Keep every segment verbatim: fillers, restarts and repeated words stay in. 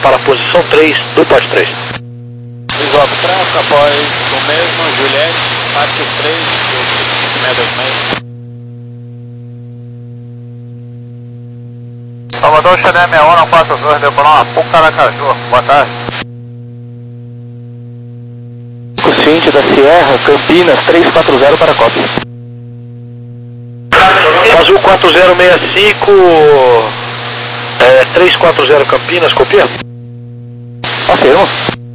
para a posição três do pote três. Visual fraco, após o mesmo, Juliette, parte três, dois meio. Salvador Chanel sessenta e um, não passa dois, deu para uma Puca Aracaju. Boa tarde. Cociente da Sierra, Campinas, três quatro zero para cópia. Azul quatro zero seis cinco, é, três quatro zero Campinas, copia? Afirmo.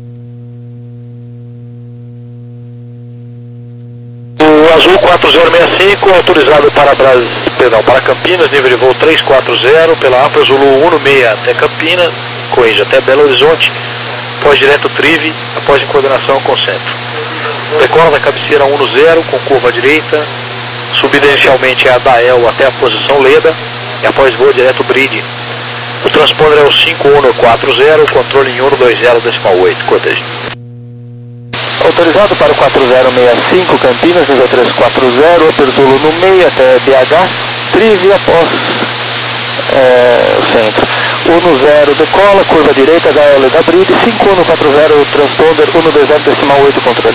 O Azul quatro zero seis cinco, autorizado para Bras... Perdão, para Campinas, nível de voo três quatro zero, pela APA Zulu um seis até Campinas, corrige até Belo Horizonte, após direto Trive, após em coordenação com o centro. Decola da cabeceira um zero, com curva à direita, subida inicialmente é a Dael até a posição Leda, e após voo direto Bride. O transponder é o cinco um quatro zero, controle em um dois zero decimal oito, cortejo. Autorizado para o quatro zero seis cinco, Campinas, nível três quatro zero, Apertulo no meio até B H, Trive após é, o centro. um zero decola, curva direita da L da Bride, cinco um quatro zero, transponder um dois zero decimal oito, controle.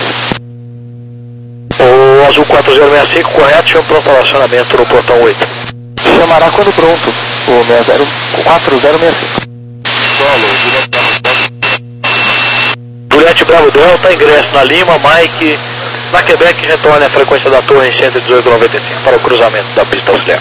O Azul quatro zero seis cinco, correto, chama pronto relacionamento no portão oito. Chamará quando pronto, o seis zero quatro zero seis cinco. Juliette Bravo Delta, ingresso na Lima, Mike, na Quebec, retorne a frequência da torre em cento e dezoito vírgula noventa e cinco para o cruzamento da pista auxiliar.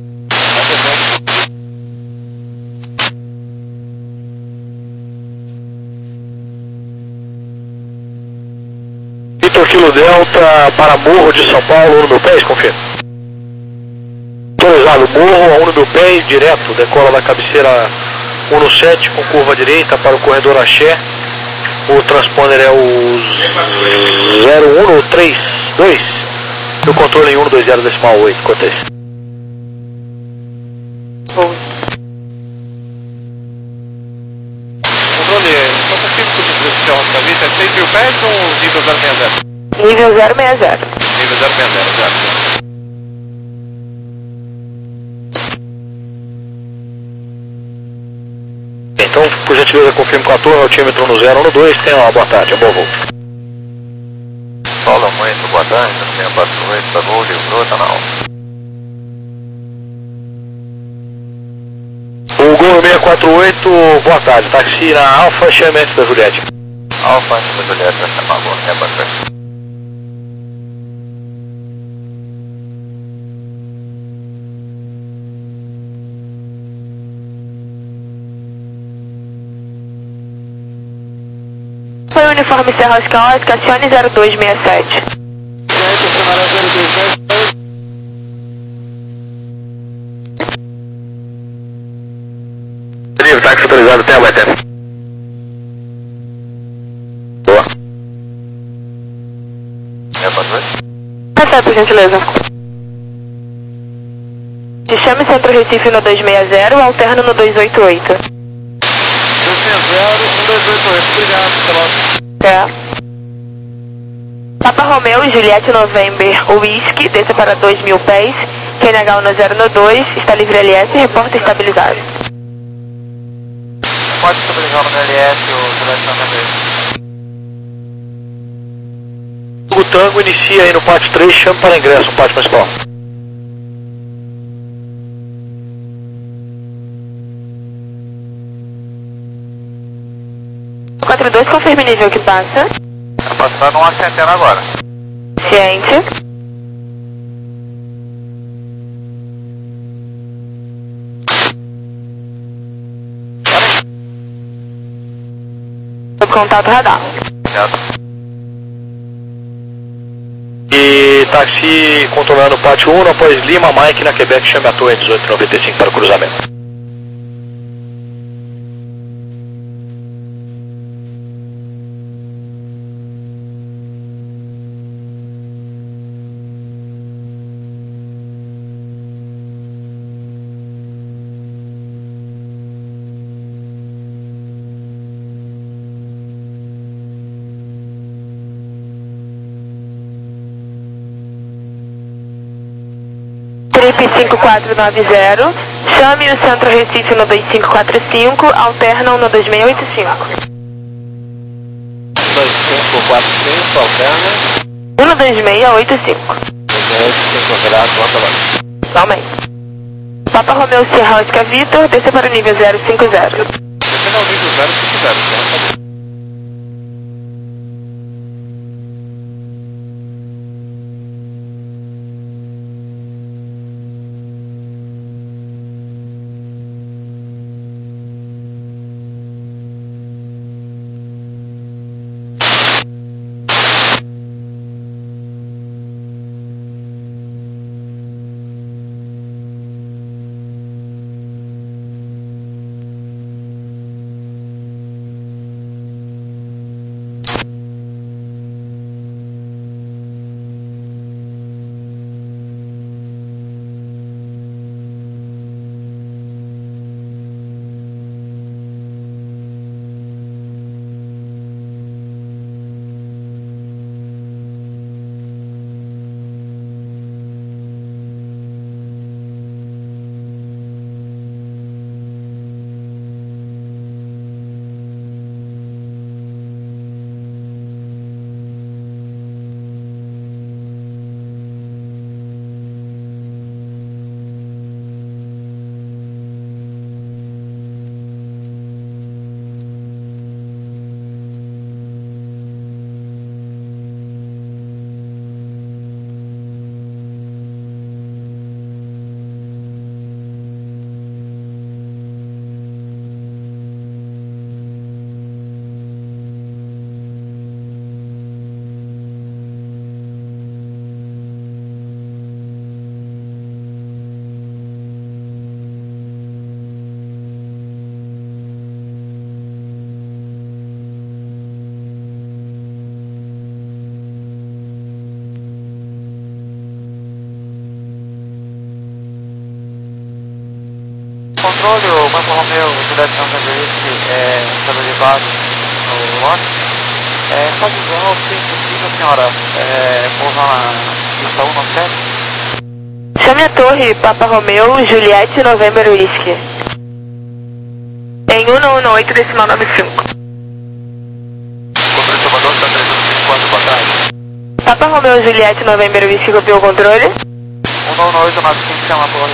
Vitor Kilo Delta para Morro de São Paulo, Uno Mil Pés, confirma. Autorizado, Morro a Uno Mil Pés, direto, decola da cabeceira um sete com curva direita para o corredor Axé. O transponder é o zero um três dois, e o controle em um dois zero decimal oito, cortejo. Controle, só confirmo que o preço da vista é seis mil pés ou nível zero seis zero? Nível zero seis zero. Nível zero seis zero, exato. Então, por gentileza, confirme com a torre, altímetro no zero um dois, tenha uma boa tarde, um bom voo. Fala muito, boa tarde, tenho quatro oito, tá bom, livrou, tá não. O Gol seis quatro oito, boa tarde, táxi na Alfa, chame antes da Juliette. Alfa, antes da Juliette, vai chamar agora, é bacana. Foi o uniforme Serra Oscar, Cassione zero dois seis sete. Livre, táxi autorizado até a Ueté. Boa. É bacana? Passar, por gentileza. Te chame Centro Recife no dois seis zero, alterno no dois oito oito. dois seis zero, um dois oito oito, obrigado, pela... É. Papa Romeu, Juliette November, Whisky, desça para dois mil pés, Q N H um zero dois, está livre L S, reporta estabilizado. Pode estabilizar no L S o direcionamento. O Tango inicia aí no pátio três, chame para ingresso no pátio principal. quatro dois, confirme nível que passa. Tá passando uma centena agora. Ciente. Sob contato radar. Certo. E táxi controlando o pátio um, após Lima, Mike na Quebec, chame a torre dezoito noventa e cinco para o cruzamento. Trip cinco quatro nove zero, chame o Centro Recife no dois cinco quatro cinco, alternam no dois seis oito cinco. dois cinco quatro cinco, alterna. um dois seis oito cinco. dois seis oito cinco, operado, volta lá. Somente. Papa Romeo Sierra Oscar Vitor, desça para o nível zero cinco zero. Descendo ao nível zero cinco zero, então. Controle, o Papa Romeo, direção da Whisky, é, pelo elevado no lote. É, só visual, se possível, senhora, é, pousar na pista um nove sete. Chame a torre Papa Romeo Juliette November Whisky. Em um um oito decimal nove cinco. Controle Salvador, está três um cinco quatro para trás. Papa Romeo Juliette November Whisky, copiou o controle. um um oito nove cinco, chama a torre.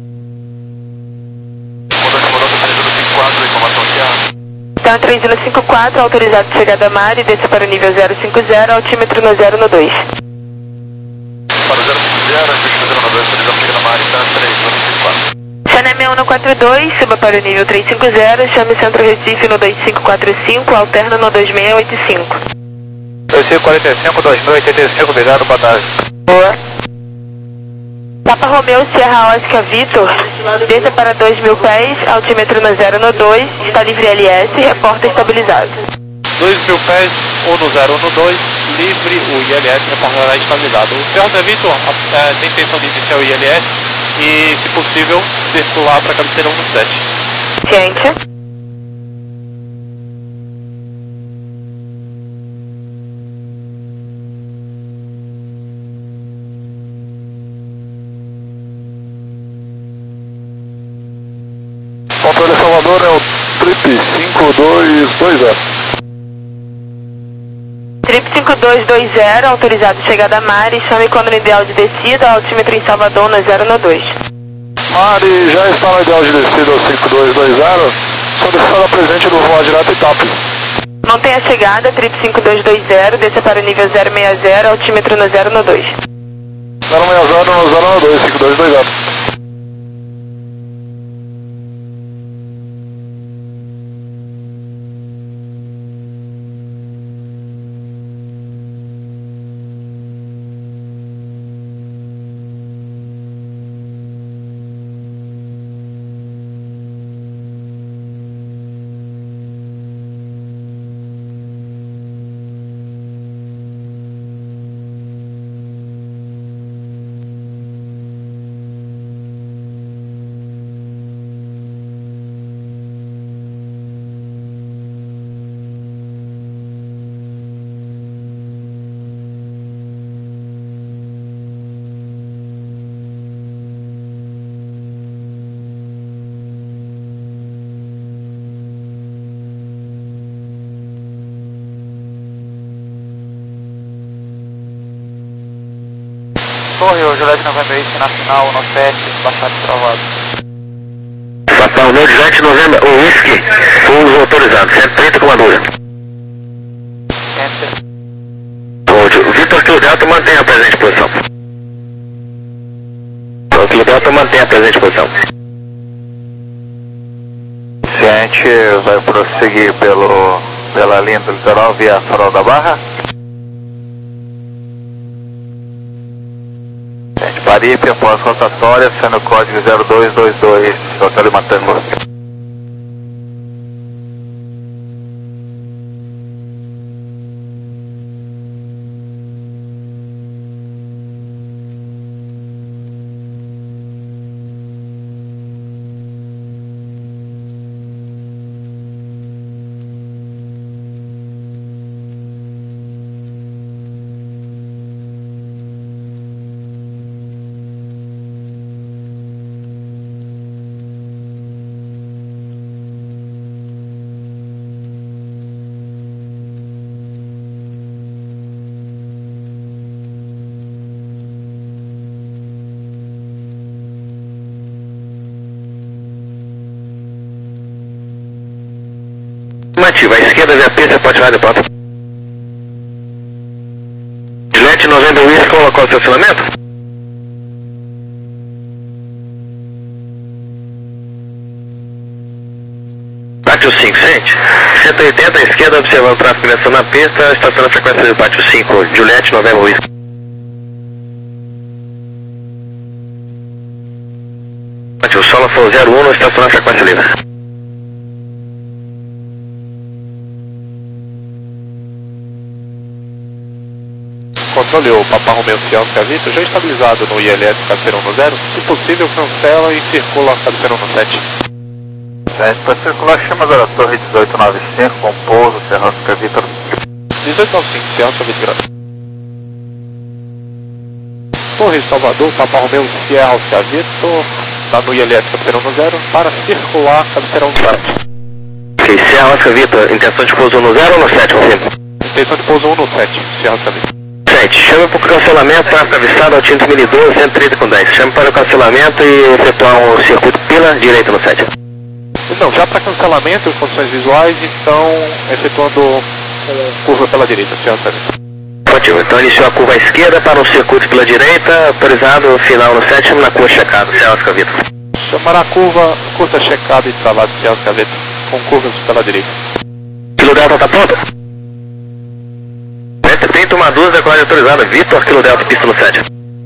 Então três um cinco quatro, autorizado chegada a mar e desça para o nível zero cinco zero, altímetro no zero no dois. Para o zero cinco zero, altímetro no dois, autorizado chegada a mar, está três um cinco quatro. Chanel um quatro dois, suba para o nível três cinco zero, chame Centro Recife no dois cinco quatro cinco, alterna no dois seis oito cinco. dois cinco quatro cinco, dois mil e oitenta e cinco, obrigado, boa tarde. Boa. Papa Romeo Sierra Oscar Vitor, desça para dois mil pés, altímetro no zero no dois, está livre L S, reporta estabilizado. dois mil pés, um no zero, um no dois, livre, o I L S reportará estabilizado. O senhor Zé Vitor é, tem intenção de iniciar o I L S e, se possível, circular para a cabeceira um no sete. Ciente. Controle Salvador é o Trip cinco dois dois zero. Trip cinco dois dois zero, autorizado chegada a Mari, chame quando no ideal de descida, altímetro em Salvador no zero no dois. Mari já está no ideal de descida ao cinco dois dois zero, só descida presente no voar direto e top. Mantenha a chegada, Trip cinco dois dois zero, desça para o nível zero seis zero, altímetro no zero no dois. zero seis zero no zero no dois, cinco dois dois zero. Torre, o Juliette November Whisky na final, no sete, baixado e travado. Papa Romeo Juliette November Whisky, pouso autorizado, cento e trinta com dúvida. Enter. O Vitor Kilo Delta mantém a presente posição. O Kilo Delta mantém a presente posição. Ciente vai prosseguir pelo, pela linha do litoral via Farol da Barra. Ciente Paripe após rotatória, sendo o código zero dois dois dois, Hotel Matango. Ativa, à esquerda via pista, pode tirar de ponta. Juliette November Whisky, colocou o estacionamento? Pátio cinco, sente? cento e oitenta à esquerda, observando o tráfego começando na pista, estaciona a frequência do Pátio cinco, Juliette November Whisky. Pátio Solo foi zero um, estaciona a frequência livre. Controle o Papa Romeo Fiel Vitor, já estabilizado no I L S cabeceira um no zero, se possível cancela e circula cabeceira um no sete. sete para circular, chama da Torre dezoito noventa e cinco, com pouso, Serra Oscar Vitor. dezoito noventa e cinco, Serra Oscar Vitor. Torre Salvador, Papa Romeo Fiel Vitor, está no I L S cabeceira um no zero, para circular cabeceira um no sete. Ok, Serra Oscar Vitor, intenção de pouso um no zero ou no sete, confirma? Intenção de pouso um no sete, Serra Oscar Vitor. Chame para o cancelamento, tráfego avistado, Altinto mil e doze, cento e trinta com dez. Chame para o cancelamento e efetuar um circuito pela direita no sete. Não, já para cancelamento, condições visuais, então efetuando um curva pela direita, senhor Sérgio. Ótimo, então iniciou a curva à esquerda para um circuito pela direita, autorizado final no sete, chama na curva checada, senhor Oscar Vitor. Chamará a curva, curta checada e travado, senhor Oscar Vitor, com curvas pela direita. Kilo Delta está pronto? Tenta uma dúzia, decolagem autorizada, Vitor Kilo Delta, pista no sete.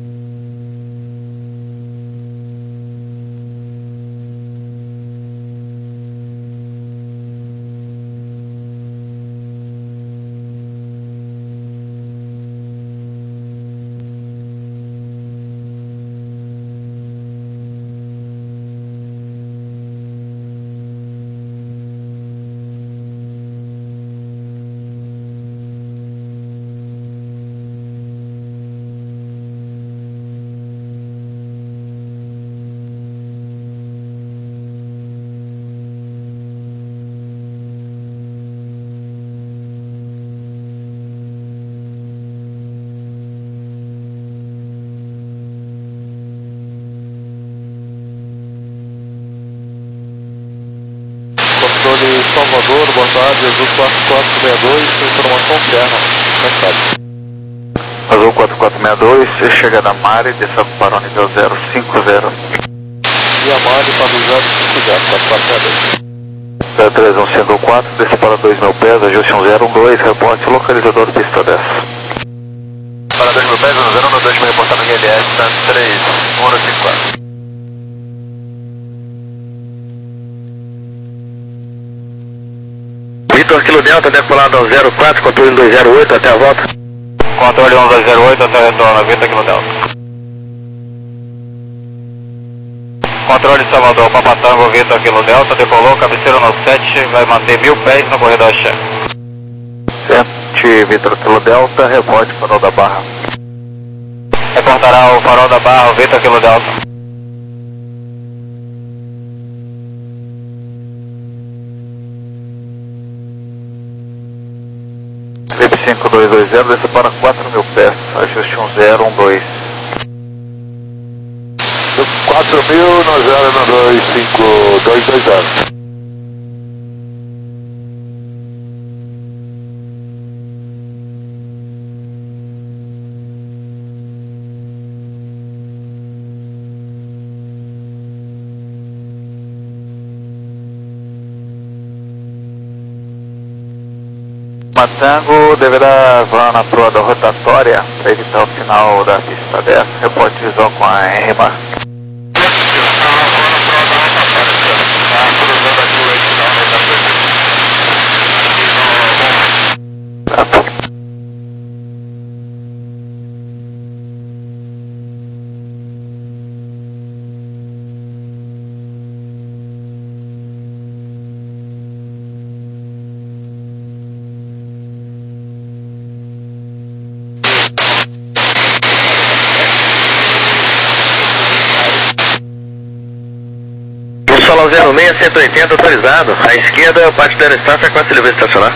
Salvador, boa tarde, Azul quatro quatro seis dois, informação interna, mensagem. Azul quatro quatro seis dois, chega da Mari, desça para o nível zero cinco zero. E a Mari para o zero cinco zero, quatro quatro seis dois. zero três um cinco quatro, desça para dois mil pés, ajuste um zero um dois, reporte localizador pista dez. Para dois mil pés, um zero um dois, me reportar no I L S, três um cinco quatro. Vitor Kilo Delta, decolado ao zero quatro, controle dois zero oito, até a volta. Controle um dois zero oito, até a retorno, Vitor Kilo Delta. Controle Salvador, Papa Tango, Vitor Kilo Delta, decolou, cabeceira no sete, vai manter mil pés no corredor chefe. Sente Vitor Kilo Delta, reporte Farol da Barra. Reportará o Farol da Barra, Vitor Kilo Delta. cinco dois dois zero, desce para quatro mil pés, ajuste um zero um dois. quatro mil no zero no dois cinco dois dois zero. Matango deverá voar na proa da rotatória para evitar o final da pista dez. Reporte visual com a R M A. Solar zero seis, cento e oitenta autorizado. À esquerda, parte da distância com a livre estacionar.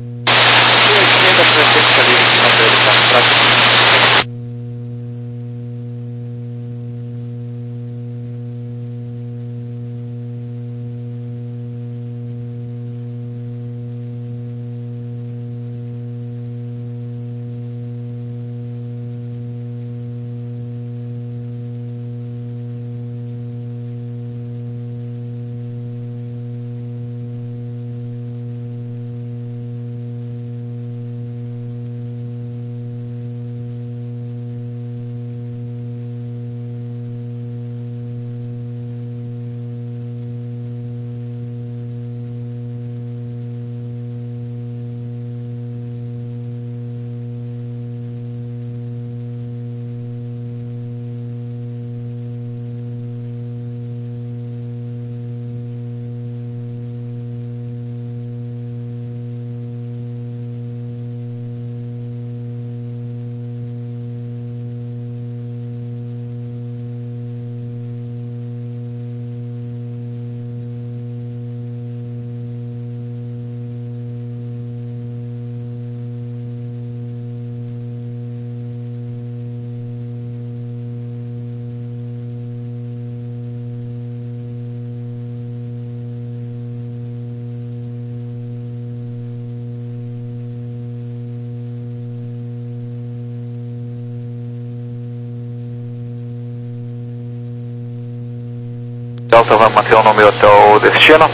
Delta vai manter o nome até o destino.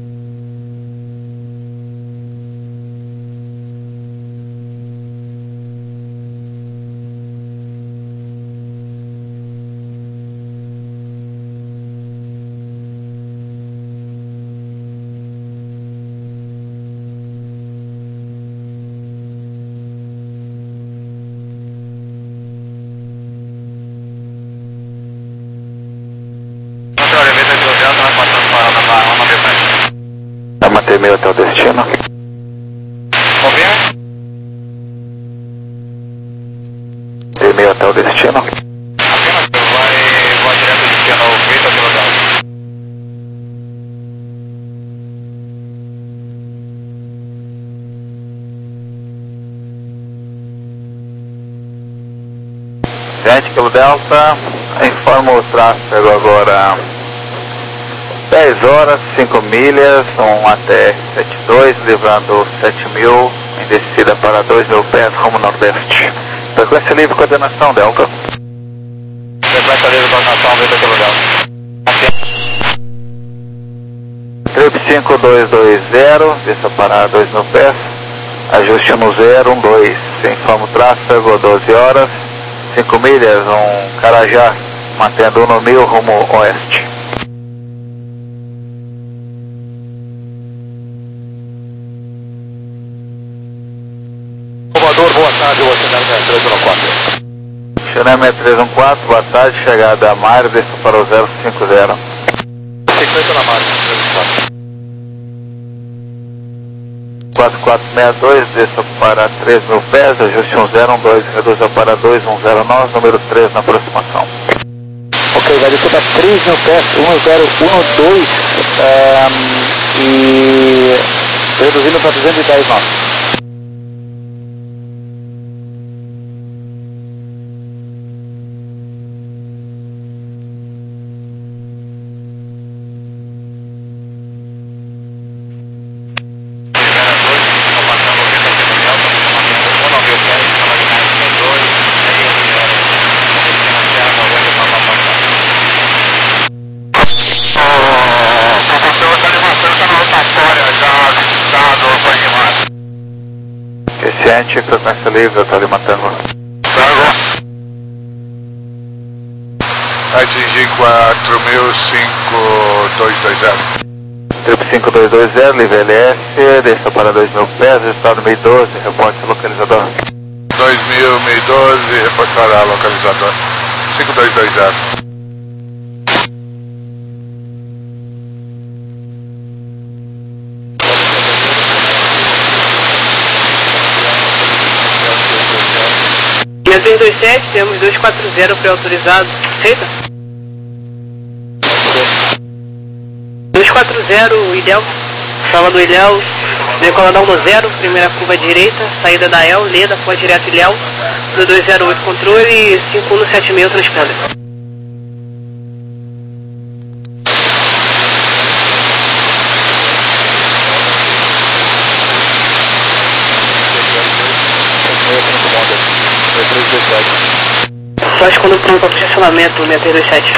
Vai manter meio até o destino. Confirma? Manter meio até o destino. Afirmativo, vai, vai direto ao destino, Vitor pelo Delta. Gente, pelo Delta, informa o tráfego agora. dez horas, cinco milhas, um A T R setenta e dois, livrando sete mil, em descida para dois mil pés, rumo nordeste. Frequência livre, coordenação Delta. Frequência livre, coordenação, Vitor pelo Delta. Trip cinco dois dois zero, desça para dois mil pés, ajuste no zero um dois, informa o tráfego, doze horas, cinco milhas, um Carajá, mantendo um no mil, rumo oeste. Boa tarde, o Oceanário três um quatro. Xené três um quatro, boa tarde, chegada a Mário, desça para o zero cinco zero. cinquenta na margem, três um quatro. quatro quatro seis dois, desça para três mil pés, ajuste um zero um dois, reduza para dois um zero nove, número três na aproximação. Ok, vai descer para três mil pés, um zero um dois um, e reduzindo para duzentos e dez nós. Oriente, frequência livre, tá ali matando. Atingi quatro mil cinco dois dois zero. Trip cinco dois dois zero, livre L S, desça para dois mil pés, estado meio doze, reporte localizador. dois mil, meio doze, reportará localizador. cinco dois dois zero. seis dois sete, temos dois quatro zero pré-autorizado. Aceita? dois quatro zero, Ilhéu. Sala do Ilhéu. Decoladão no zero, primeira curva direita, saída da El, Leda, pós direto Ilhéu. Do dois zero oito controle, cinco um sete seis transponder. Só escondo pronto para o estacionamento, seis três dois sete.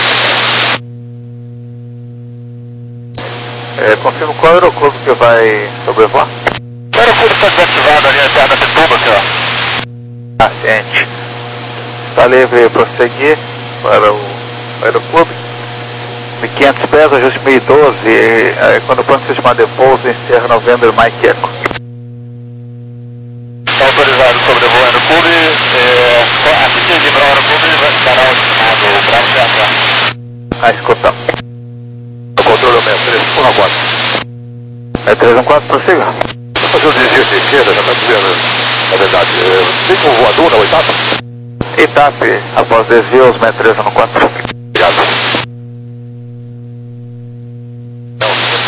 É, confirmo qual aeroclube que vai sobrevoar? O aeroclube está desativado ali até da Pituba, senhor. Ah, ciente. Está livre prosseguir para o aeroclube. mil e quinhentos pés, ajuste mil e doze. E, aí, quando o plano se chamar de pouso, encerra November Mike Echo. Está autorizado sobrevoo o aeroclube. É, assim que liberar o aeroclube, dará o chamado Bravo C H. Ah, escutamos. Controle seis três um quatro. É três um quatro, prossiga. Vou fazer o desvio de esquerda, já está dizendo. Na verdade, tem um voador na oitava? Itape, após desvio, os seis três um quatro. Obrigado. Não,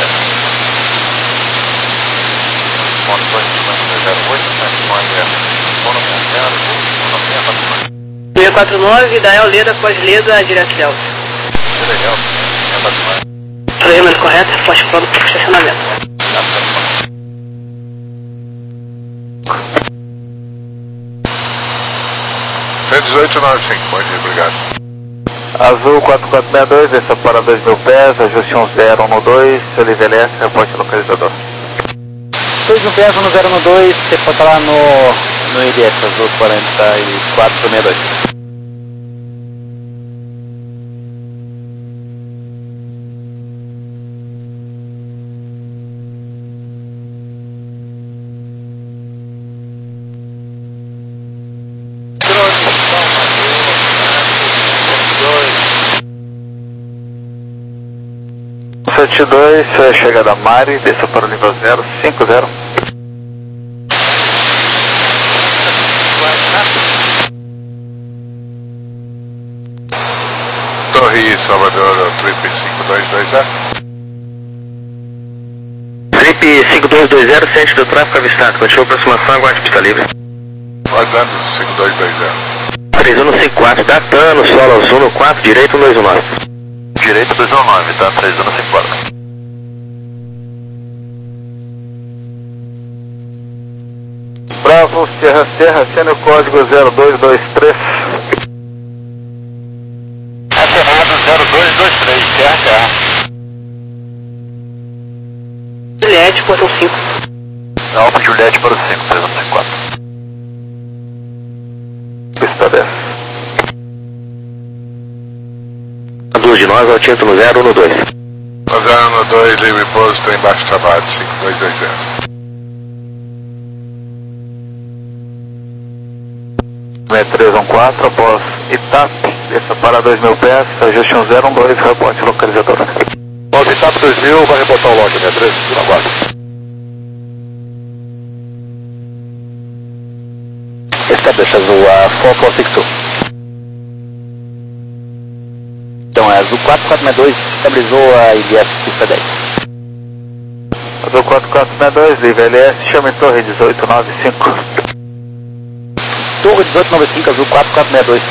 seis quatro nove, da El, Leda, pós Leda, direto Léo. legal. Programamento correto, pós pronto para o estacionamento. cento e dezoito noventa e cinco, bom dia, obrigado. Azul quatro quatro seis dois, desça para dois mil pés, ajuste um zero um dois, seu livre L S, reporte localizador. dois mil pés, um zero um dois, você pode estar lá no, no I D S, Azul quarenta e quatro sessenta e dois. sete dois, chegada a Mari, desça para o nível zero cinco zero. Torre Salvador, Trip cinco dois dois zero. Trip cinco dois dois zero, centro do tráfego avistado. Continua aproximação, aguarde pista livre. Guardando cinco dois dois zero. três um cinco quatro, datando, solo azul no quatro, direito dois um nove. Direito dois um nove, tá? três um cinco quatro. Bravo, Serra Serra, sendo o código zero dois dois três. Acionado zero dois dois três, Serra Serra. Juliette, portão cinco. Alfa Juliette para o cinco, três um cinco quatro. Pista dez. Duas de nós ao título zero um dois. zero um dois, livre posto, embaixo trabalho, cinco dois dois zero. seis três um quatro, após Itape, desça para dois mil pés, ajuste um zero um dois, reporte localizador. Bom, Itape dois mil, vai reportar o log, seis três, aguardo. Establish Azul a quatro quatro seis dois. Então, é Azul quatro quatro seis dois, estabilizou a I D S pista dez. Azul quatro quatro seis dois, livre L S, chama em torre dezoito nove cinco. Torre dezoito noventa e cinco, Azul quatro quatro seis dois.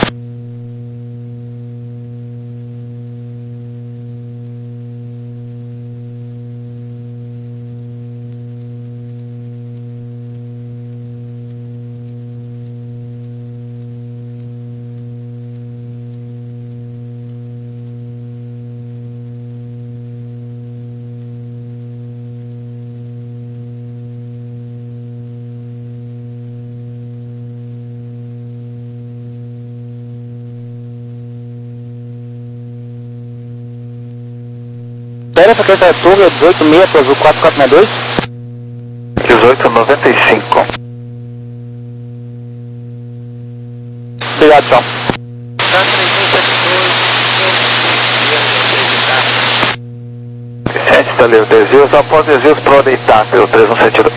Confere a frequência da torre, dezoito meia para azul quatro quatro seis dois. dezoito noventa e cinco. Obrigado, tchau. Vicente está livre, desvios, após desvios para ordem T A P, pelo três um sete dois.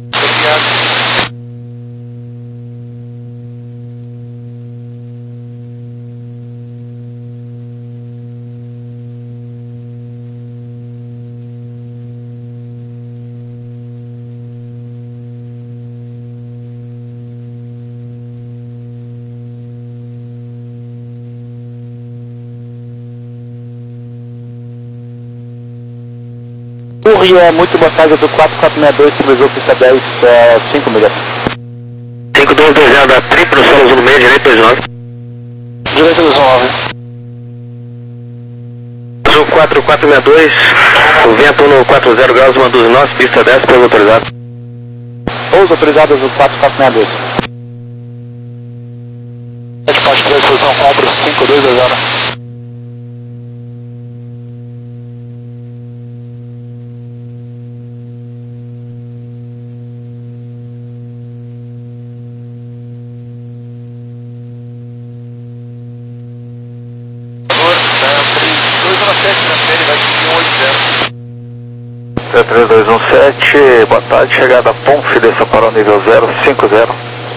Torre é muito boa tarde, do quatro quatro seis dois, cruzou pista dez, é, cinco milhas. cinco dois dois zero da triplo, solo azul no meio, direito dois nove. Direito dois nove. Azul quatro quatro seis dois, o vento no quatro zero graus, uma doze nós, pista dez, pouso autorizado. Pouso autorizado, azul quatro quatro seis dois. Equipagem três, posição compra cinco dois dois zero. três dois um sete, boa tarde, chegada a Ponce, desça para o nível zero cinco zero.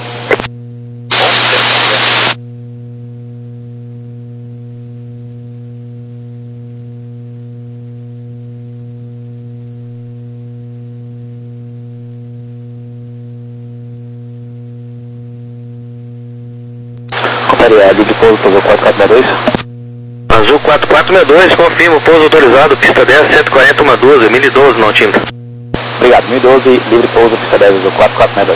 Confere a de pouso, pouso quatro quatro seis dois. Azul quatro quatro seis dois, confirmo, pouso autorizado, pista dez, cento e quarenta, uma doze, mil e doze, não tímido. Obrigado, mil e doze, livre pouso, pista dez, azul quatro quatro seis dois.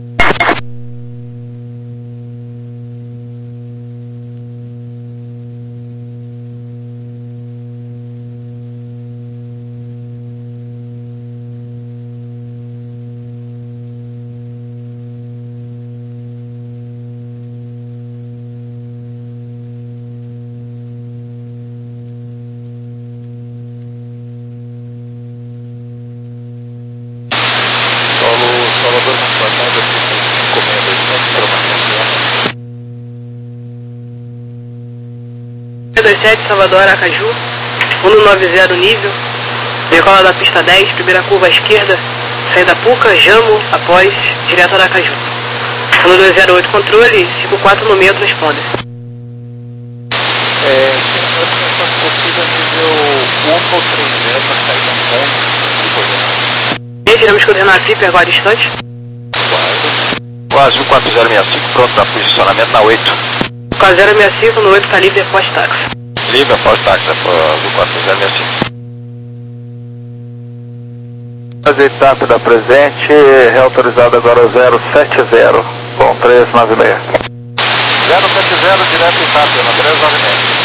dois sete, Salvador, Aracaju, um nove zero nível, decola da pista dez, primeira curva à esquerda, saída Puca, Jamo, após, direto a Aracaju. um dois zero oito, controle, cinco quatro no meio, responde. É, essa corrida nível um ou três zero, para sair de um ponto. E giramos coordenar F I P agora distante. O Azul quatro zero seis cinco, pronto para posicionamento na oito. quatro zero seis cinco, no oito está livre após táxi. Livre após táxi, Azul quatro zero seis cinco. Fazer T A P da presente, reautorizado agora zero sete zero, com três nove seis. zero sete zero, direto em T A P, na três nove seis.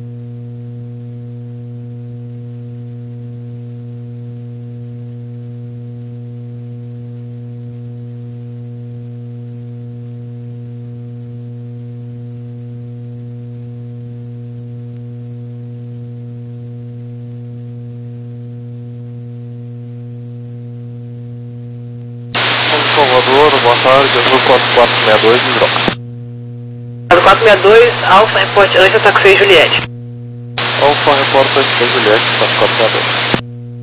Salvador, boa tarde, Azul quatro quatro seis dois, me droga. Azul quatro seis dois, Alfa, reporte antes, taxi Juliette. Alfa, reporta antes Juliette, quatro quatro seis dois.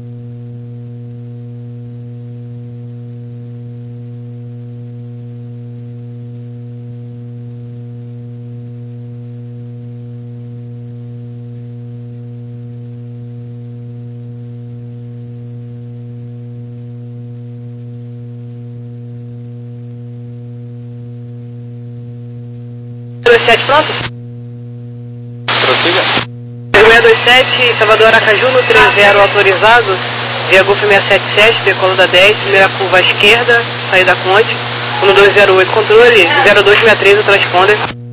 dois sete pronto? Prossiga. seis dois sete, Salvador Aracaju no três zero autorizado, via Golf seis sete sete, decola da dez, primeira curva à esquerda, saída Conde, um dois zero oito, controle, zero dois seis três, o transponder.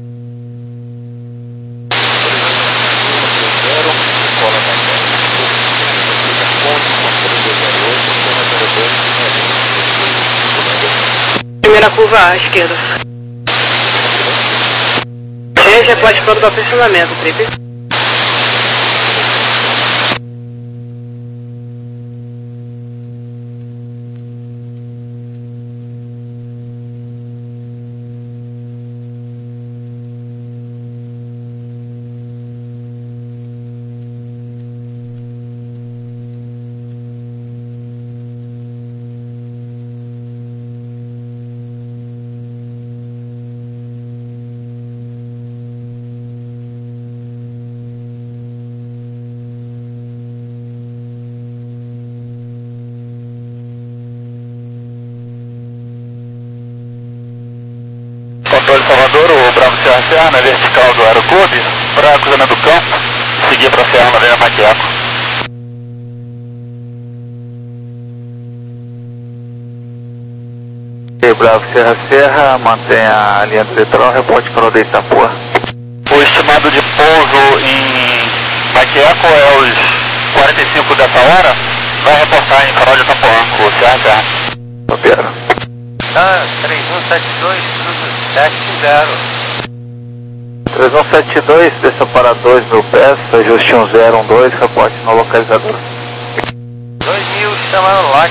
Primeira curva à esquerda. Já pode pronto para funcionamento, Trip. Serra Serra, na vertical do Aeroclube, para cruzamento do campo, seguir para a Serra na Avenida Maquiaco. E Bravo Serra Serra, mantenha a linha do litoral, reporte para o de Itapuã. O estimado de pouso em Maquiaco é os quarenta e cinco dessa hora, vai reportar em Farol de Itapuã, o Serra Serra. Copiaram. Tá, três um sete dois, sete zero. três um sete dois, desça para dois mil pés, ajuste um zero um dois, reporte no localizador. dois mil, chamando lá.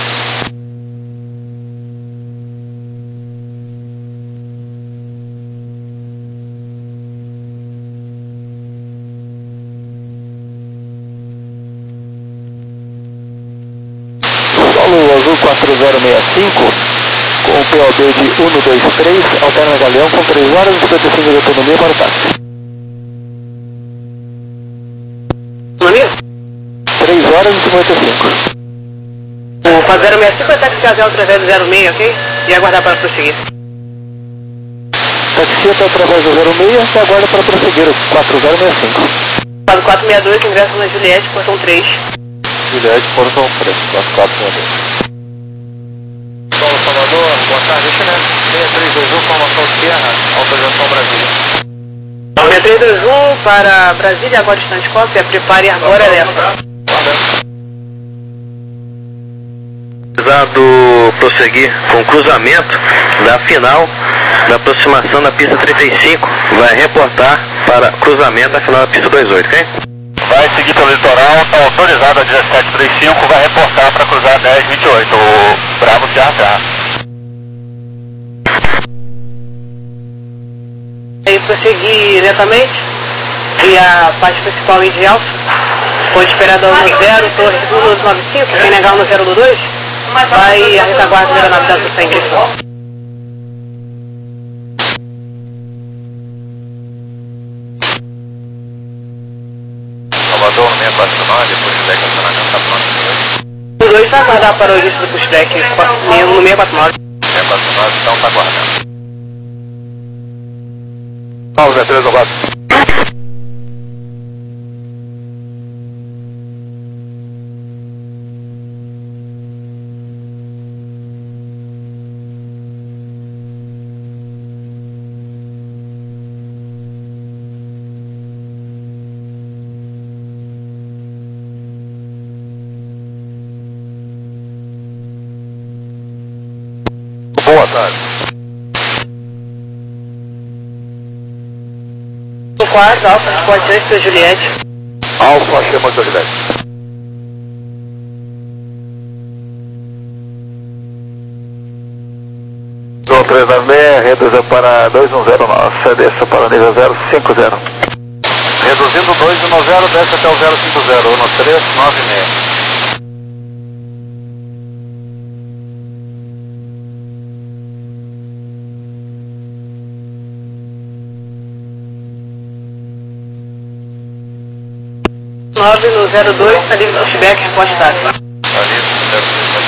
Solo Azul quatro zero seis cinco, com o P O B de um dois três, alterna Galeão com três horas e cinquenta e cinco de autonomia para o táxi. Autonomia? três horas e cinquenta e cinco. O quatro zero seis cinco é táxi Gazelle três zero zero seis, ok? E aguardar para prosseguir. Taxista através do zero seis e aguarda para prosseguir o quatro zero seis cinco. quatro quatro seis dois, ingresso na Juliette, portão três. Juliette, portão três, quatro quatro seis dois. Paulo Salvador, boa tarde, Chile. seis três dois um, formação Sierra, autorização Brasília. seis três dois um para Brasília, agora distante cópia, prepare agora alerta. Do prosseguir com o cruzamento da final da aproximação da pista trinta e cinco, vai reportar para cruzamento da final da pista vinte e oito, ok? Vai seguir pelo litoral, está autorizado a dezessete trinta e cinco, vai reportar para cruzar dez vinte e oito, o Bravo Serra Serra. E prosseguir lentamente, e a parte principal em de alfa, pode esperar da um zero, torre um nove cinco, quem negar um zero dois, vai a retaguarda da aeronave da Sul sem questão. Salvador, seis quatro nove, pushback, acionamento está pronto. O dois vai aguardar para o início do pushback no seis quatro nove. seis quatro nove, então está aguardando. Pausa, três um quatro. Boa tarde. O quarto, Alfa, Sport três para Juliette. Alfa, chama de Juliette. Zona três nove seis, reduziu para dois um zero nove, desça para o nível zero cinco zero. Reduzindo dois um zero, desce até o zero cinco zero, um três nove seis. nove no zero dois, está livre do pushback, resposta táxi. Está livre, zero dois,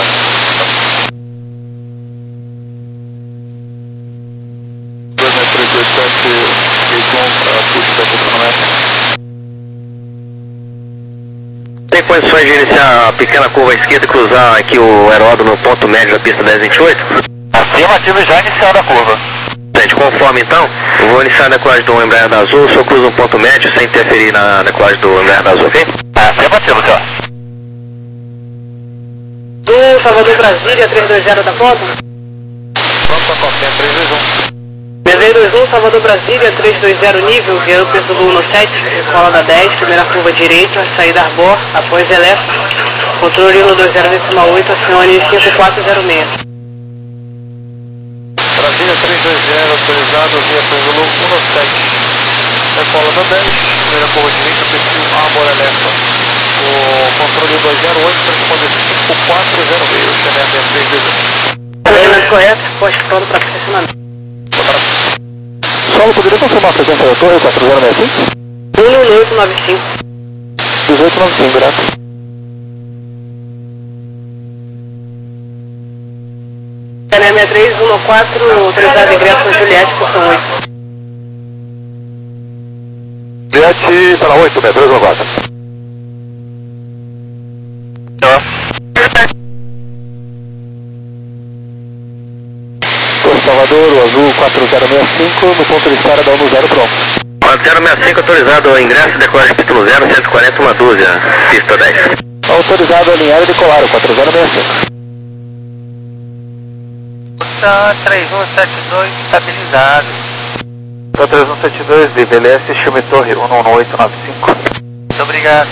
dois três dois sete, pushback autonomia. Tem condições de iniciar a pequena curva à esquerda e cruzar aqui o aeródromo no ponto médio da pista dez vinte e oito? Afirmativo, já iniciada a curva. Gente, conforme então, eu vou iniciar a decolagem do Embraer da Azul, o senhor cruza um ponto médio sem interferir na decolagem do Embraer da Azul, ok? Afirmativo, senhor. Um, Salvador Brasília, três dois zero da ponta. Pronto para qualquer, três dois um. três dois um, Salvador Brasília, três dois zero nível, virou preço do um no sete, cola da dez, primeira curva direita, saída Arbor, após elétrico, controle um dois zero oito, acione cinco quatro zero seis. Brasília três dois zero, autorizado via Pezulu um no sete. Decola da dez, primeira curva direita, perfil Arbor Elétrica. O controle dois zero oito, corresponde cinco quatro zero seis, o Xené três dois um. Alinhamento correto, posto pronto para estacionamento. Solo, poderia confirmar a presença da torre quatro zero seis cinco? um oito nove cinco. dezoito nove cinco, graças. Xené sessenta e três, um quatro, autorizado ingresso na Juliette, portão oito. Juliette para oito, três um quatro. Salvador, o azul quatro zero seis cinco, no ponto de espera da um zero pronto. quatro zero seis cinco autorizado ao ingresso, decolagem pista no zero, cento e quarenta, uma dúzia, pista dez. Autorizado a alinhar e decolar, o quatro zero seis cinco. três um sete dois, estabilizado. três um sete dois, de V L S, chame torre um um oito nove cinco. Muito obrigado.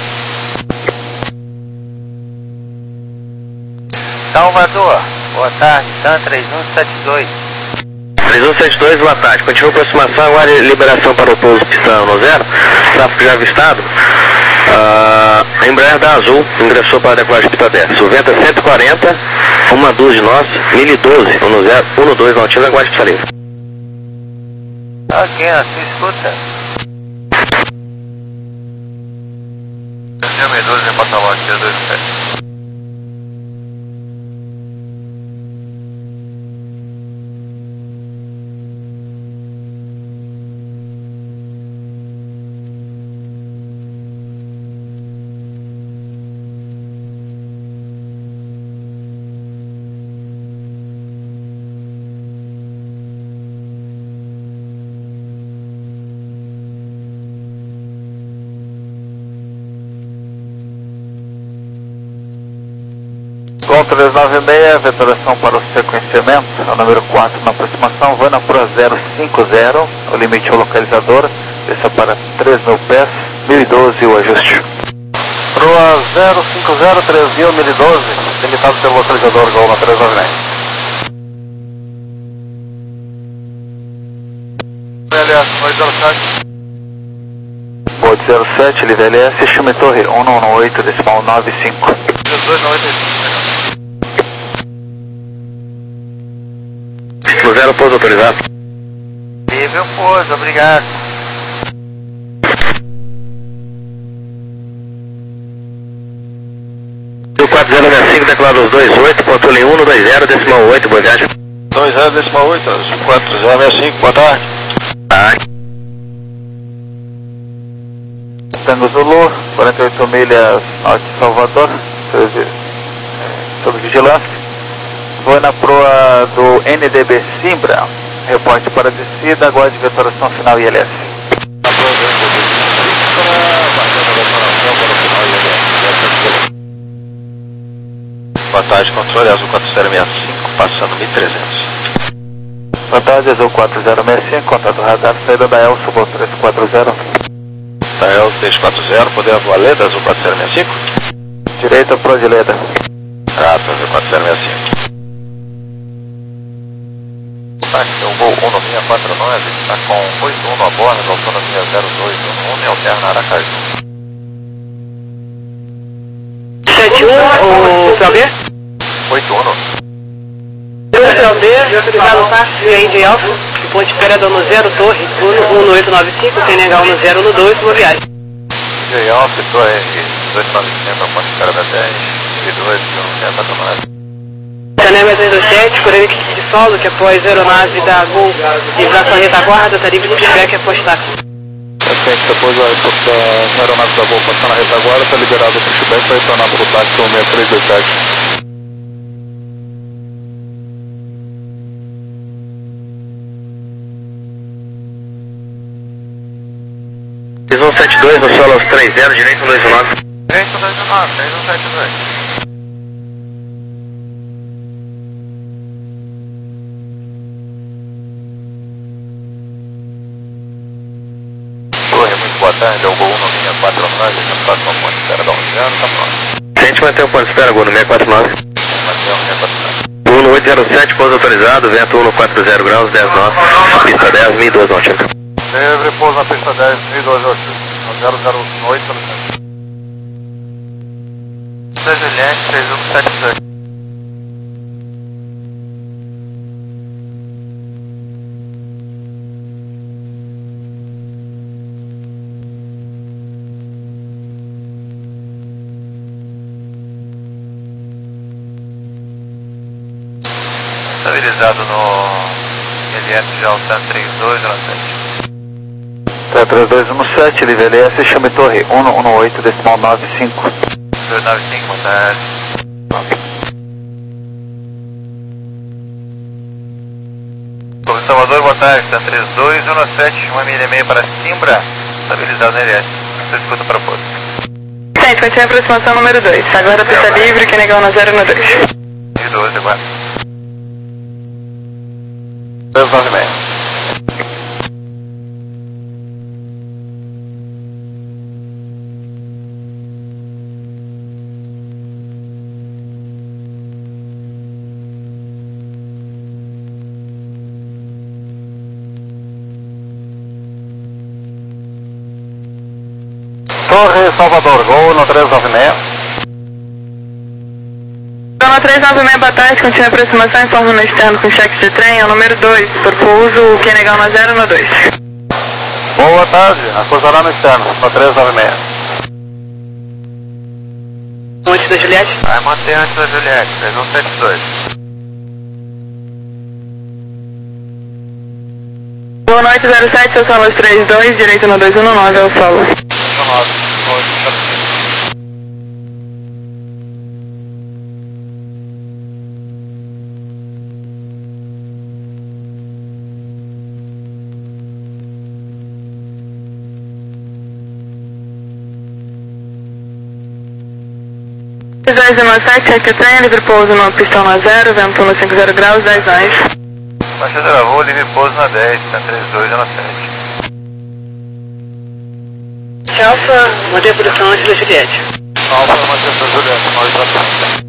Salvador, boa tarde, TAM três um sete dois. três um sete dois, boa tarde. Continua a aproximação, agora liberação para o pouso pista no zero, tráfego já avistado. Uh, a Embraer da Azul ingressou para a decolagem pista dez. O vento é cento e quarenta, uma dúzia de nós, mil e doze, um zero, um dois, não ativa, decolagem pista livre. Ok, assim escuta. mil e doze, repassa lá, tira dois sete. Gol três nove seis, vetoração para o sequenciamento, é o número quatro na aproximação, vai na Proa zero cinco zero, o limite é o localizador, desça para três mil pés, mil e doze o ajuste. Proa zero cinco zero, três mil, mil e doze, limitado pelo localizador, gol na três nove seis. V L S, oito zero sete. Boa zero sete, L V L S, chame torre um um oito, decimal nove cinco. dezoito noventa e cinco. No zero, pouso autorizado. Nível pouso, obrigado. O quatro zero seis cinco, declarado os dois oito, pontua em um no dois zero, decimal oito, boa viagem. dois zero, decimal oito, quatro zero seis cinco, boa tarde. Ah. Tango Zulu, quarenta e oito milhas norte de Salvador, sob vigilância. Vou na proa do N D B Simbra, reporte para descida, aguarde vetoração final I L S. Na proa do N D B Simbra, aguardando a vetoração para o final I L S. Boa tarde, controle azul quatro zero seis cinco, passando mil e trezentos. Boa tarde, azul quatro zero seis cinco, contato radar, saída da El, subo três quatro zero. Da El três quatro zero, poder voar Leda, azul quatro zero seis cinco. Direita, proa de Leda. Trato, azul quatro zero seis cinco. Táxi, o Gol um nove quatro nove, está com oito um a bordo, autonomia zero dois um um e alterna Aracaju. sete um, o P B? oito um. P B, autorizado o táxi aí de Alfa, de ponte espera dono zero, torre, um oito nove cinco, T N H um zero um dois, boa viagem. J Alfa, torre dois nove cinco, ponte espera da dez, e dois um zero quatro nove. Canema três dois sete, correndo equipe de solo, que após a aeronave da Gol livrar sua retaguarda, está livre de feedback após táxi. Paciente, depois a aeronave da Gol passando na retaguarda, está liberado o pushback para retornar para o táxi um seis três dois sete. três um sete dois, no solo aos três zero, direito um dois nove. três um dois nove, três um sete dois. Torre, muito boa tarde, é o Gol um nove quatro nove, está próximo ao ponto de espera da um zero, está pronto. Se a gente manter o ponto de espera, Gol no seis quatro nove. Manter o seis quatro nove. um oito zero sete, pouso autorizado, vento um quatro zero graus, dez nove, pista dez, mil e doze, náutica. Livre, pouso na pista dez, mil e doze, zero zero oito, dois Juliette, três um sete dois. Estabilizado no L S já o TAM três dois zero sete. três dois um sete, livre L S, chame torre um um oito, decimal nove cinco. dois nove cinco, boa tarde. Torre Salvador, boa tarde, está três dois um sete, uma milha e meia para Simbra, estabilizado na L S. Você escuta para posto. Gente, continue a aproximação número dois. Agora a pista livre, quem negar no zero no dois. E doze, agora. dois nove seis. Torre Salvador, gol no três nove seis. Zona três nove seis, boa tarde, continue a aproximação, informa no externo com cheque de trem, é o número dois, por pouso, quem negar no zero no dois. Boa tarde, acusará no externo, no três nove seis. Antes da Juliette? Vai manter antes da Juliette, três um sete dois. Boa noite, zero sete, seu solo três dois, direito no dois um nove, é o solo. nove, dois um sete, cheque de trem, livre pouso no pistão na zero, vento no cinco zero graus, dez nós. Baixa travou, livre pouso na dez, está três dois um sete. Alfa, mantém a posição antes da Juliette. Alfa, mantém a Juliette, nós batemos.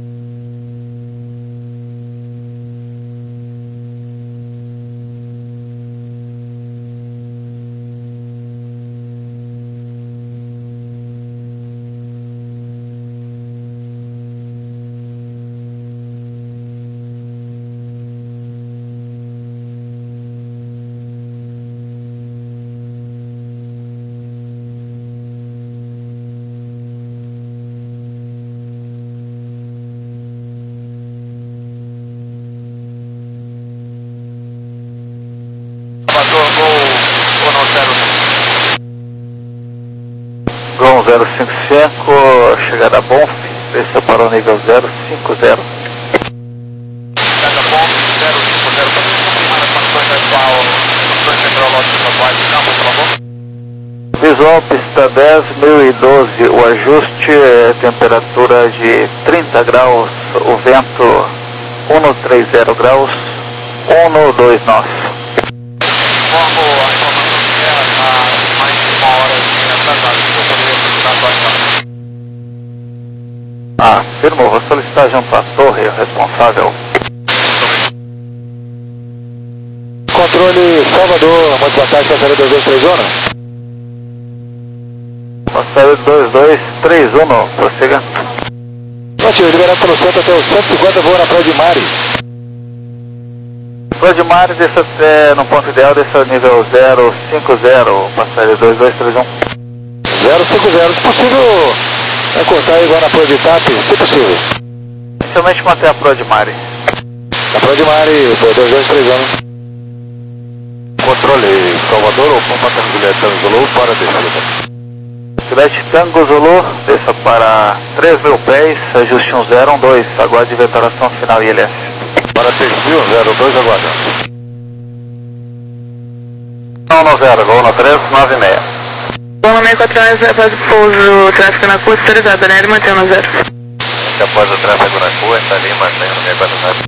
Gol zero cinco cinco, chegada Bonf, desça para o nível zero cinco zero. Chegada Bonf, zero cinco zero, para confirmar as condições atual, condições meteorológicas atuais de campo, por favor. Visual pista dez, mil e doze, o ajuste é temperatura de trinta graus, o vento um três zero graus, um dois nós. Informo a informação que ela está mais de uma hora atrasada, se eu poderia solicitar a atualização. Ah, firmou, vou solicitar junto à torre, responsável. Controle Salvador, muito boa tarde, passageiro dois dois três um. Passageiro dois dois três um, prossiga. Motivo, liberado pelo centro até o cento e cinquenta, voa na Praia de Mari. Praia de Mari, desça até, no ponto ideal, desça nível zero cinco zero, passageiro dois dois três um. zero cinco zero, se possível, é cortar aí igual na Praia de Itape, se possível. Inicialmente manter a Praia de Mari. Na Praia de Mari, dois dois três um. Controle Salvador, ou pompa Juliette Tango Zulu para descida. Juliette Tango Zulu, desça para três mil pés, ajuste um zero um dois, aguarde venturação final I L S. Para três mil, zero dois, aguarda. Não, no zero, gol no três nove seis. Gol no seis quatro nove, após o pouso, tráfego na curva, autorizado, né? Ele mantém no zero. Após o tráfego na curva, está ali, mantém no seis quatro nove.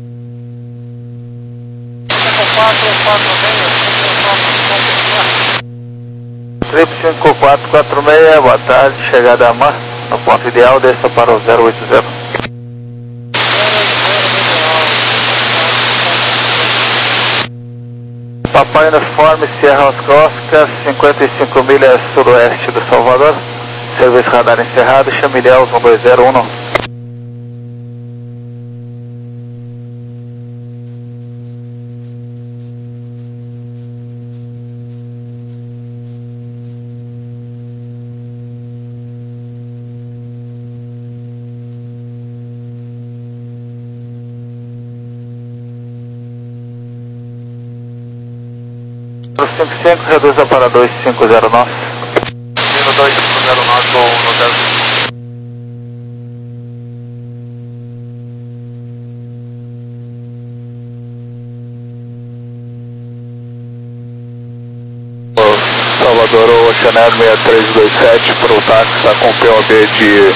Trip cinco quatro quatro seis, boa tarde, chegada a Mar, no ponto ideal, desça para o zero oito zero. Papai Uniforme, Sierra Oscar, cinquenta e cinco milhas sudoeste do Salvador, serviço radar encerrado, chame Ilhéus um dois zero um. cinco cinco, reduza para dois cinco zero nove. dois cinco zero nove, Gol um no zero cinco. Salvador, o Oceaner seis três dois sete para o táxi, está com P O B de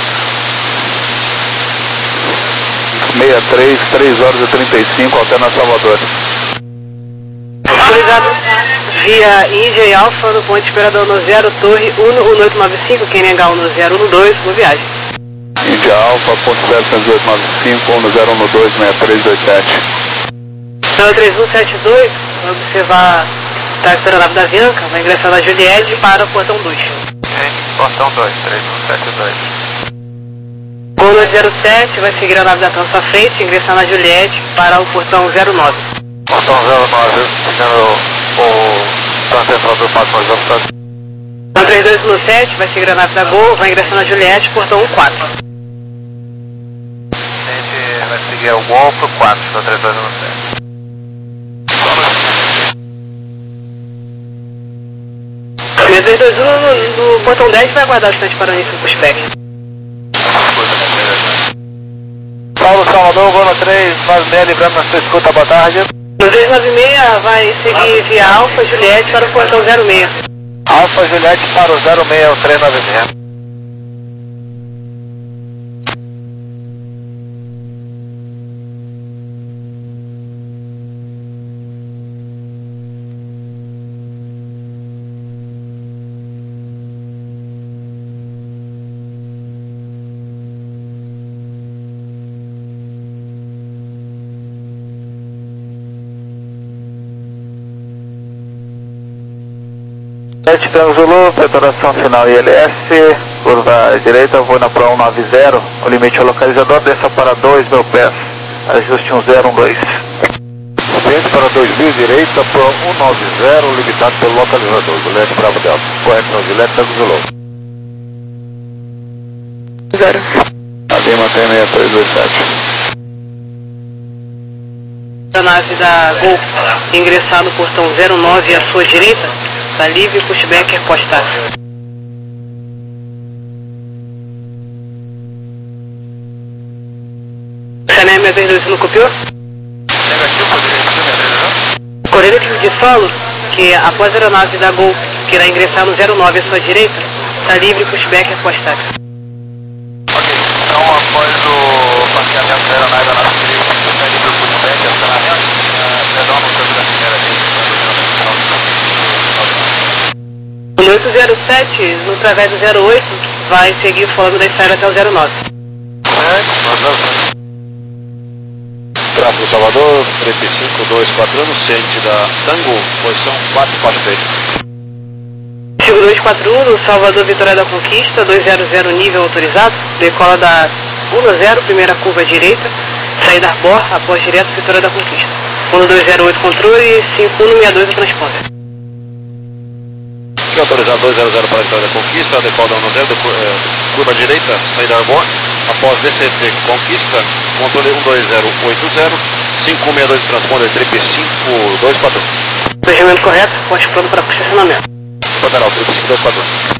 sessenta e três, três horas e trinta e cinco, alterna Salvador. Autorizado via Índia e Alfa no ponto esperador no zero, Torre um um oito nove cinco, Q N H um no zero um dois, boa viagem. Índia Alfa, ponto zero oito nove cinco, um zero um dois, seis três dois sete. zero três um sete dois, vai observar tá a aeronave da Avianca, vai ingressar na Juliette para o portão dois. Sim, portão dois, três um sete dois. Gol no zero sete, vai seguir a nave da Tança à frente, ingressar na Juliette para o portão zero nove. Portão zero nove, seguindo o plano central do Pato Major. zero três dois um sete, vai seguir a nave da Gol, vai ingressar na Juliette, portão um quatro. A gente vai seguir o Gol pro quatro, zero três dois um sete. seis dois dois um no, no portão dez vai aguardar o instante para o início do pushback. Paulo Salvador, Gol no três nove seis, livrando na sua escuta, boa tarde. No três nove seis vai seguir via Alfa Juliette para o portão zero seis. Alfa Juliette para o zero seis, o três nove seis. sete Tango Zulu, preparação final I L S, curva direita, vou na Pro um nove zero, o limite localizador, desça para dois mil pés, ajuste um zero um dois. Vende para dois mil, direita, Pro um nove zero, limitado pelo localizador, Juliette Bravo Delta, correção, Juliette Tango Zulu. Zero. A Lima tem seis três dois sete. A nave da Gol ingressar no portão zero nove à sua direita, está livre, pushback é postar. Sanem seis dois um não copiou? Negativo, poderia Corelativo de solo, que após a aeronave da Gol que irá ingressar no zero nove à sua direita, está livre, pushback é postar. Ok, então após o parqueamento da aeronave da nossa direita, está livre o pushback, acionamento, perdão, não foi da primeira vez. No oito zero sete, no través do zero oito, vai seguir falando da estrada até o zero nove. Tráfego Salvador, trinta e cinco dois quatro no centro da Tango, posição quatro quatro três. Sigo dois quatro um, no Salvador Vitória da Conquista, dois zero zero nível autorizado, decola da um zero, primeira curva direita, saída Arbor, após direto Vitória da Conquista. um dois zero oito controle, cinco um seis dois o transponder. Autorizado dois zero zero para a Vitória da Conquista, decola da um zero, curva direita, saída Arbor, após D C T Conquista, controle um dois zero oito zero, cinco um seis dois transponder, trinta e cinco dois quatro um. Procedimento correto, poste pronto para posicionamento. Federal, trinta e cinco dois quatro um.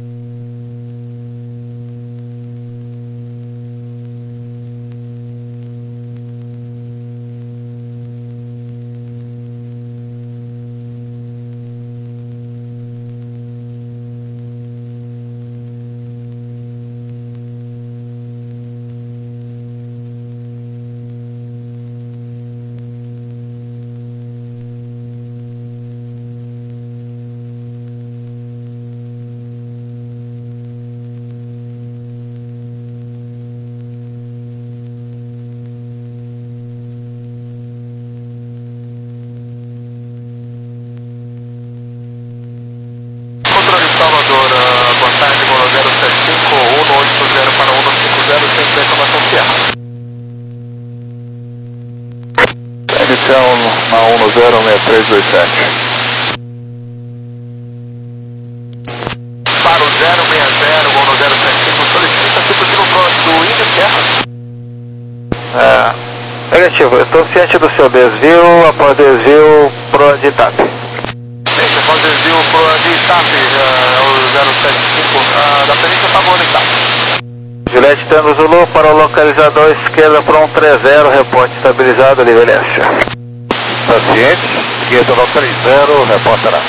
Na um zero seis três dois sete. Para o zero seis zero, um zero sete cinco, solicita se possível do Índio Terra. É, negativo, eu estou ciente do seu desvio, após desvio, pro de TAP. Gente, após desvio de staff, é o zero sete cinco, da perícia está bom de staff. Juliette Tango Zulu para o localizador esquerda para um três zero, reporte estabilizado, nível S. Paciente, esquerda no três zero, reportará.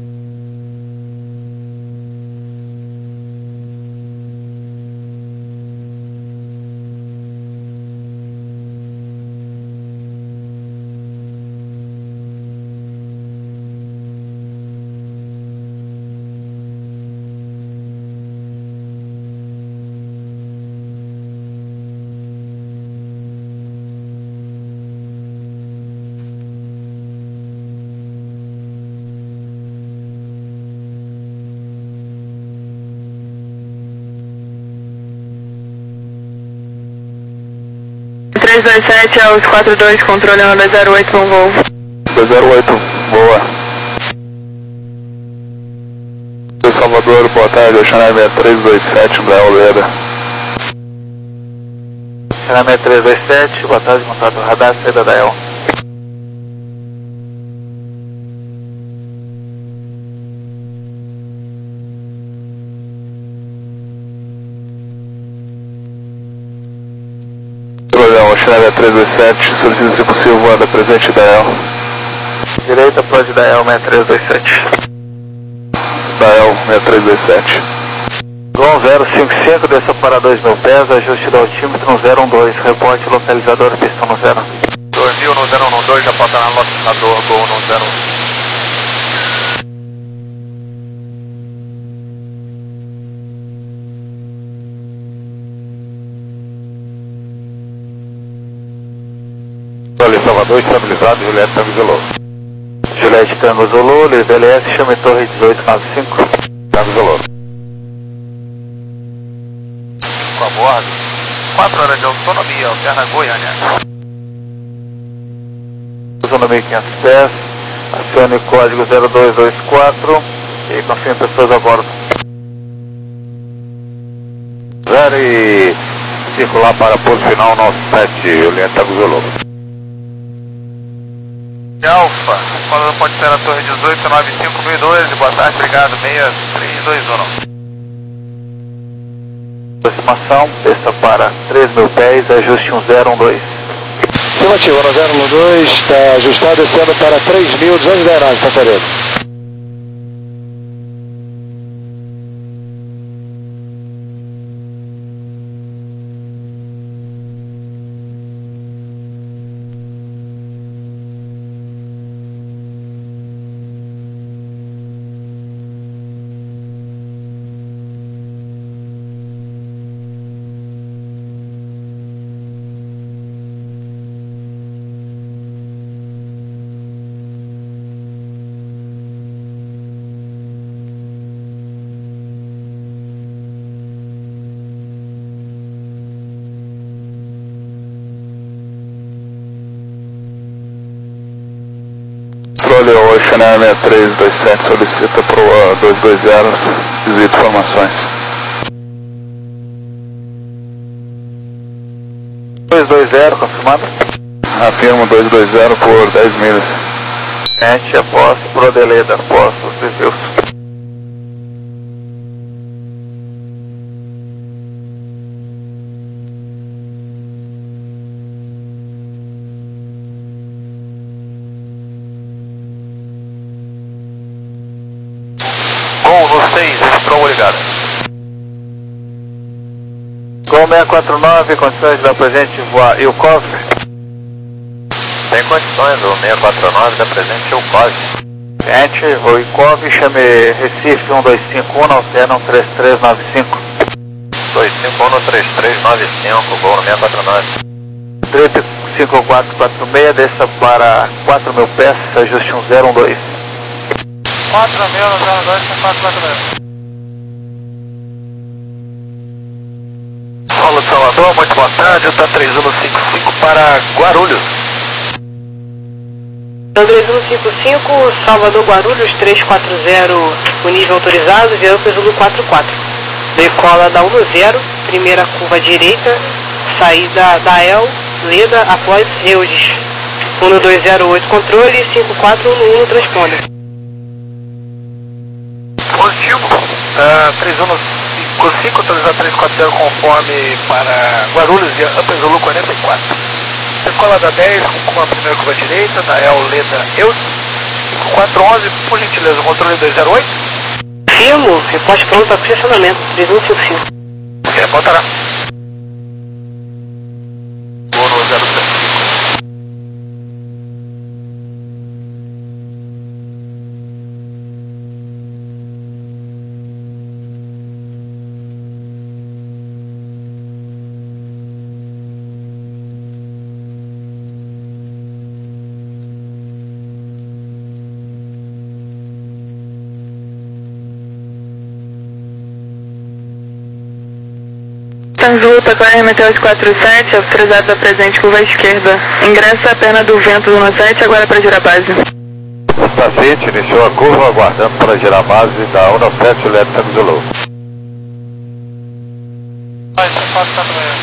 três dois sete aos quatro dois, controle no dois zero oito, bom voo. dois zero oito, boa. Salvador, boa tarde, Oceanária seis três dois sete, Embraer Leda. Oceanária seis três dois sete, boa tarde, contato radar, saída da E L. Oceanária três dois sete, solicita se possível voada presente da E L. Direita, pode da E L seis três dois sete. Da E L seis três dois sete. Gol zero cinco cinco, desça para dois mil pés, ajuste do altímetro no zero um dois, reporte localizador, pista no zero. dois mil no zero um dois, reporta na localizador, gol no zero um. Salvador, estabilizado, Juliette Tango Zulu. Juliette Tango Zulu, L V S, chame torre dezoito noventa e cinco. Tango Zulu. Com a bordo, quatro horas de autonomia, alterna Goiânia. Zona mil e quinhentos pés, acione código zero dois dois quatro e confirme pessoas a bordo. Zero e circular para ponto final nosso sete, Juliette Tango Zulu. Alfa, quando pode ser na torre dezoito noventa e cinco mil e doze, boa tarde, obrigado, seis três dois um. Aproximação, desça para três mil pés, ajuste um zero um dois. Afirmativo, no zero um dois, está ajustado, descendo para três mil duzentos e dez, Passaredo. Controle Oceanária seis três dois sete, solicita para o dois dois zero, desvio de informações. dois dois zero, confirmado? Afirmo dois dois zero por dez milhas. Gente, após Prodeleda, após os desvios. Gol no seis, Strong ligado. Gol seiscentos e quarenta e nove, condições de dar presente voar Ilkov. Tem condições, o seiscentos e quarenta e nove da presente Ilkov. Gente, o Ilkov, chame Recife um dois cinco um, alterna um três três nove cinco. dois cinco um no três três nove cinco, gol no seiscentos e quarenta e nove. Trip cinco quatro quatro seis, desça para quatro mil pés, ajuste um zero um dois. quatro mil no zero dois, quatro quatro seis. Paulo Salvador, muito boa tarde, está três um cinco cinco para Guarulhos. três um cinco cinco, Salvador Guarulhos, três quatro zero, o nível autorizado, Yankee Zulu quatro quatro. Decola da um no zero, primeira curva direita, saída da E L, Leda após Eudes. um dois zero oito controle, cinco quatro um no transponder. Uh, três um cinco, autorizado três quatro zero conforme para Guarulhos e Upper Zulu quarenta e quatro. Decola da dez com a primeira curva direita, da El Leda Eu, cinco quatro onze, por gentileza, controle dois zero oito. Firmo, reposte pronto para posicionamento, três um cinco cinco. Ok, voltará. Bono zero sete cinco. Tanzuta com R M T oito quatro sete, autorizado da presente curva à esquerda. Ingressa a perna do vento do um sete, agora para girar base. Stacete iniciou a curva, aguardando para girar a base da um sete, Led Tango Zulu. Vai, você pode estar também.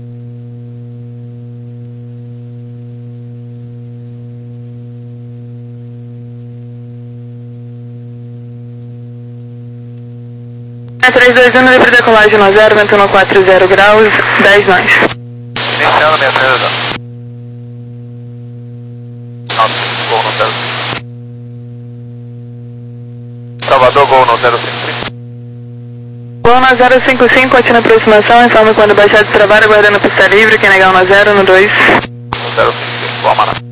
três dois um, livre decolagem no zero, vento no quatro zero graus, dez nós. Iniciando minha três. Gol no zero. Salvador, gol no zero cinco cinco. Gol no zero cinco cinco, atina aproximação, informe quando baixar de trabalho, aguardando pista livre, quem negar no zero, no dois. No zero cinco cinco, boa mana.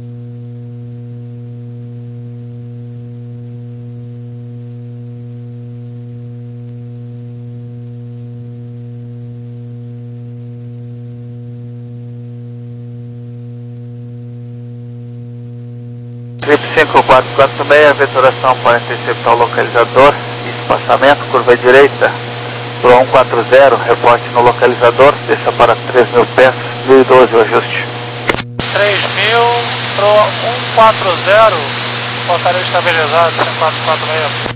Trip cinco quatro quatro seis, vetoração para interceptar o localizador, espaçamento, curva direita, Pro um quatro zero, reporte no localizador, desça para três mil pés, mil e doze o ajuste. três mil, Pro um quatro zero, portaria estabilizada, cinco quatro quatro seis.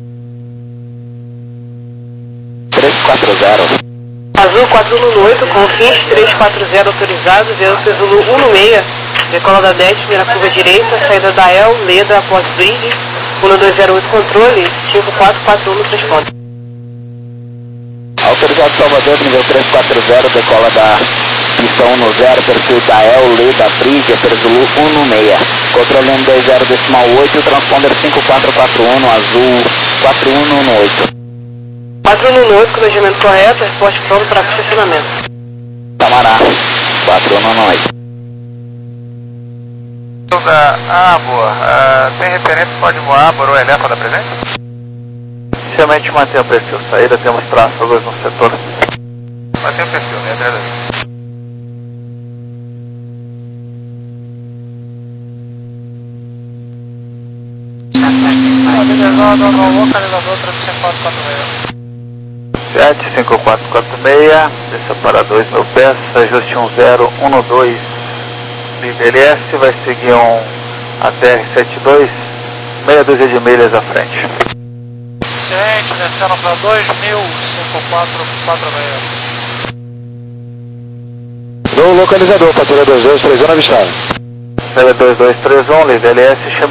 três quatro zero. Azul quatro um oito, confins, três quatro zero autorizado, Zero Zulu um seis, decola da dez, primeira curva direita, saída da El, Leda após bridge, um dois zero oito controle, cinco quatro quatro um no transporte. Autorizado Salvador, nível três quatro zero, decola da pista um zero, perfil da El, Leda, bridge, Upper Zulu um seis, controle um dois zero decimal oito, transponder cinco quatro quatro um, azul quatro um um oito. quatro um oito, corrigimento correto, reposte pronto para posicionamento. Tamará, quatro um oito. Ah, boa. Uh, tem referência, pode voar, Borô Elefa da presença? Inicialmente mantém o perfil saída, temos tráfegos no setor. Mantém o perfil, minha três. Estabilizado no localizador três cinco quatro quatro seis. sete cinco quatro quatro seis, desça para dois mil pés, ajuste um zero um dois, livre L S, vai seguir um A T R setenta e dois, meia dúzia de milhas à frente. Ciente, descendo para dois mil, cinco quatro quatro seis. No localizador, patrulha dois dois três um avistado. L dois dois três um, livre L S, chama